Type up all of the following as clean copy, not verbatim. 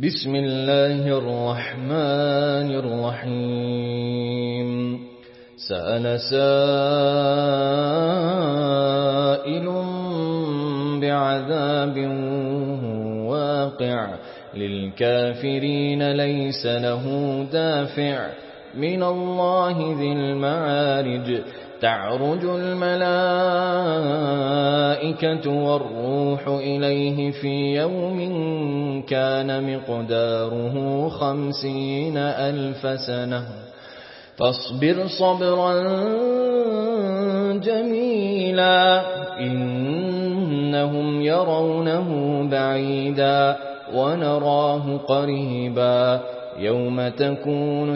بسم الله الرحمن الرحيم سأل سائل بعذاب واقع للكافرين ليس له دافع من الله ذي المعارج تعرج الملائكة والروح إليه في يوم كان مقداره 50,000 سنة فاصبر صبرا جميلا إنهم يرونه بعيدا ونراه قريبا يوم تكون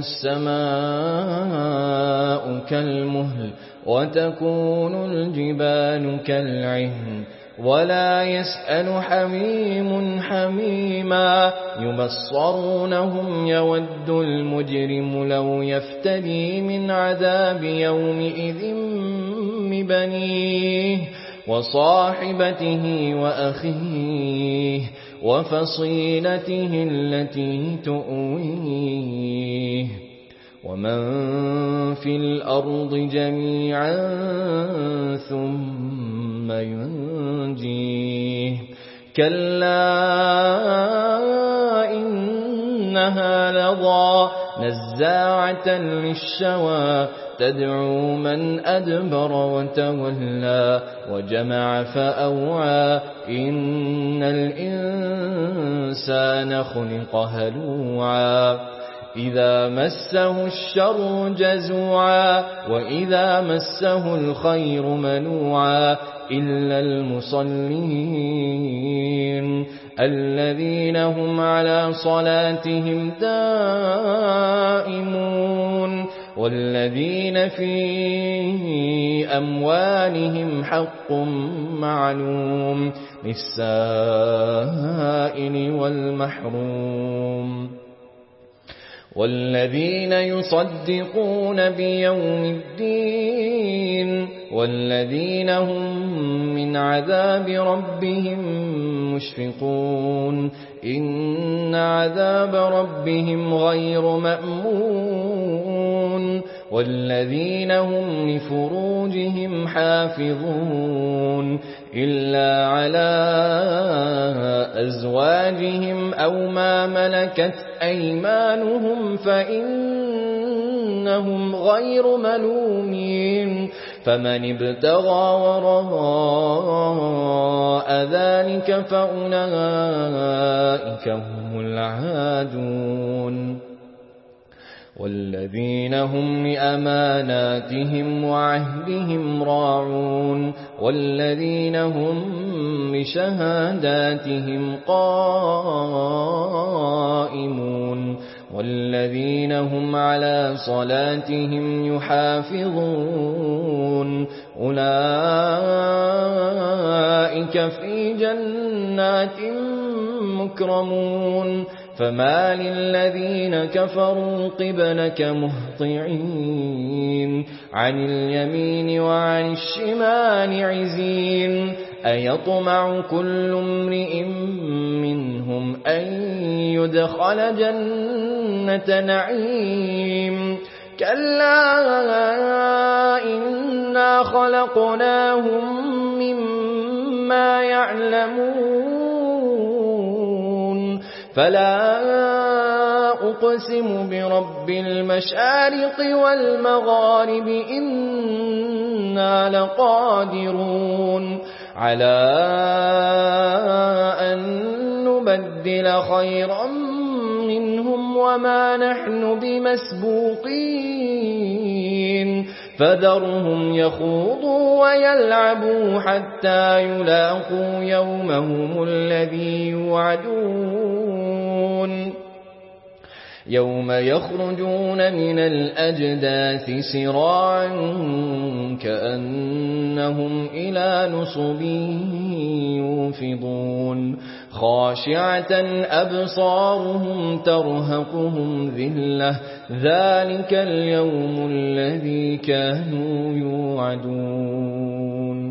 السماء كالمهل وتكون الجبال كالعهن ولا يسأل حميم حميما يبصرونهم يود المجرم لو يفتدي من عذاب يومئذ ببنيه وصاحبته وأخيه وفصيلته التي تؤويه ومن في الأرض جميعا ثم ينجيه كلا إنها لظى نزاعة للشوى تدعو من أدبر وتولى وجمع فأوعى إن الإنسان خلق هلوعا إذا مسه الشر جزوعا وإذا مسه الخير منوعا إلا المصلين الذين هم على صلاتهم دائمون والذين في أموالهم حق معلوم للسائل والمحروم والذين يصدقون بيوم الدين والذين هم من عذاب ربهم مشفقون إن عذاب ربهم غير مأمون والذين هم لفروجهم حافظون إلا على أزواجهم أو ما ملكت أيمانهم فإنهم غير ملومين فمن ابتغى وراء ذلك فأولئك هم العادون والذين هم لأماناتهم وعهدهم راعون والذين هم بشهاداتهم قائمون والذين هم على صلاتهم يحافظون أولئك في جنات مكرمون فما للذين كفروا قبلك مهطعين عن اليمين وعن الشمال عزين أيطمع كل امرئ منهم أن يدخل جنة نعيم كلا إنا خلقناهم مما يعلمون فلا أقسم برب المشارق والمغارب إنا لقادرون على أن نبدل خيرا منهم وما نحن بمسبوقين فذرهم يخوضوا ويلعبوا حتى يلاقوا يومهم الذي يوعدون يوم يخرجون من الأجداث سراعا كأنهم إلى نصب يوفضون خاشعة أبصارهم ترهقهم ذلة ذلك اليوم الذي كانوا يوعدون